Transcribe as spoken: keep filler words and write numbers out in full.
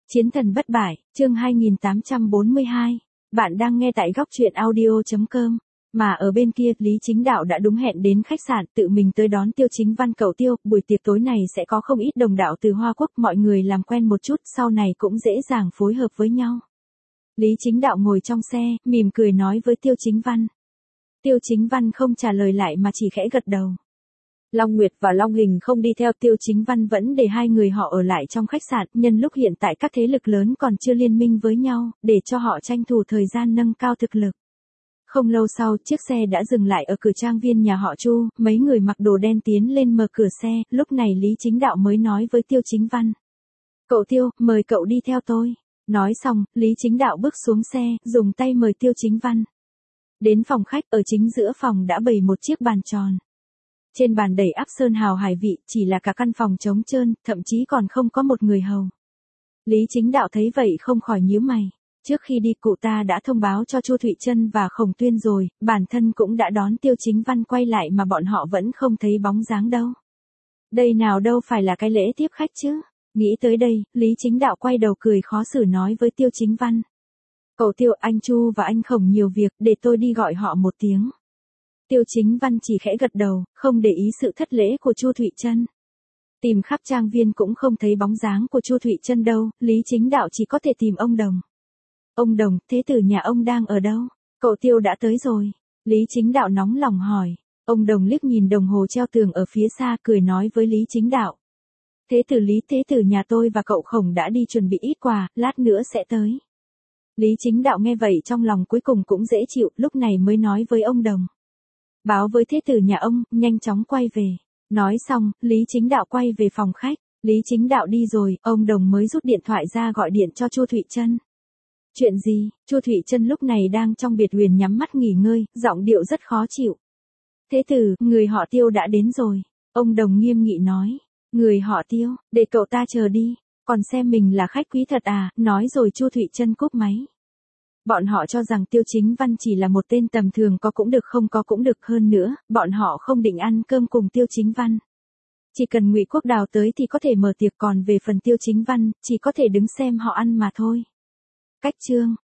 Chiến thần bất bại, chương hai nghìn tám trăm bốn mươi hai. Bạn đang nghe tại góc truyện audio chấm com. Mà ở bên kia, Lý Chính Đạo đã đúng hẹn đến khách sạn tự mình tới đón Tiêu Chính Văn cậu Tiêu. Buổi tiệc tối này sẽ có không ít đồng đạo từ Hoa Quốc, mọi người làm quen một chút, sau này cũng dễ dàng phối hợp với nhau. Lý Chính Đạo ngồi trong xe, mỉm cười nói với Tiêu Chính Văn. Tiêu Chính Văn không trả lời lại mà chỉ khẽ gật đầu. Long Nguyệt và Long Hình không đi theo, Tiêu Chính Văn vẫn để hai người họ ở lại trong khách sạn, nhân lúc hiện tại các thế lực lớn còn chưa liên minh với nhau, để cho họ tranh thủ thời gian nâng cao thực lực. Không lâu sau, chiếc xe đã dừng lại ở cửa trang viên nhà họ Chu, mấy người mặc đồ đen tiến lên mở cửa xe, lúc này Lý Chính Đạo mới nói với Tiêu Chính Văn. Cậu Tiêu, mời cậu đi theo tôi. Nói xong, Lý Chính Đạo bước xuống xe, dùng tay mời Tiêu Chính Văn. Đến phòng khách, ở chính giữa phòng đã bày một chiếc bàn tròn. Trên bàn đầy ắp sơn hào hải vị, chỉ là cả căn phòng trống trơn, thậm chí còn không có một người hầu. Lý Chính Đạo thấy vậy không khỏi nhíu mày. Trước khi đi cụ ta đã thông báo cho Chu Thụy Trân và Khổng Tuyên rồi, bản thân cũng đã đón Tiêu Chính Văn quay lại mà bọn họ vẫn không thấy bóng dáng đâu. Đây nào đâu phải là cái lễ tiếp khách chứ. Nghĩ tới đây, Lý Chính Đạo quay đầu cười khó xử nói với Tiêu Chính Văn. Cậu Tiêu, anh Chu và anh Khổng nhiều việc, để tôi đi gọi họ một tiếng. Tiêu Chính Văn chỉ khẽ gật đầu, không để ý sự thất lễ của Chu Thụy Trân. Tìm khắp trang viên cũng không thấy bóng dáng của Chu Thụy Trân đâu, Lý Chính Đạo chỉ có thể tìm ông Đồng. Ông Đồng, thế tử nhà ông đang ở đâu? Cậu Tiêu đã tới rồi. Lý Chính Đạo nóng lòng hỏi. Ông Đồng liếc nhìn đồng hồ treo tường ở phía xa, cười nói với Lý Chính Đạo. Thế tử Lý, thế tử nhà tôi và cậu Khổng đã đi chuẩn bị ít quà, lát nữa sẽ tới. Lý Chính Đạo nghe vậy trong lòng cuối cùng cũng dễ chịu, lúc này mới nói với ông Đồng. Báo với thế tử nhà ông, nhanh chóng quay về. Nói xong, Lý Chính Đạo quay về phòng khách. Lý Chính Đạo đi rồi, ông Đồng mới rút điện thoại ra gọi điện cho Chu Thụy Trân. Chuyện gì? Chu Thụy Trân lúc này đang trong biệt huyền nhắm mắt nghỉ ngơi, giọng điệu rất khó chịu. Thế tử, người họ Tiêu đã đến rồi. Ông Đồng nghiêm nghị nói. Người họ Tiêu, để cậu ta chờ đi. Còn xem mình là khách quý thật à? Nói rồi Chu Thụy Trân cúp máy. Bọn họ cho rằng Tiêu Chính Văn chỉ là một tên tầm thường, có cũng được không có cũng được, hơn nữa, bọn họ không định ăn cơm cùng Tiêu Chính Văn. Chỉ cần Ngụy Quốc Đào tới thì có thể mở tiệc, còn về phần Tiêu Chính Văn, chỉ có thể đứng xem họ ăn mà thôi. Cách chương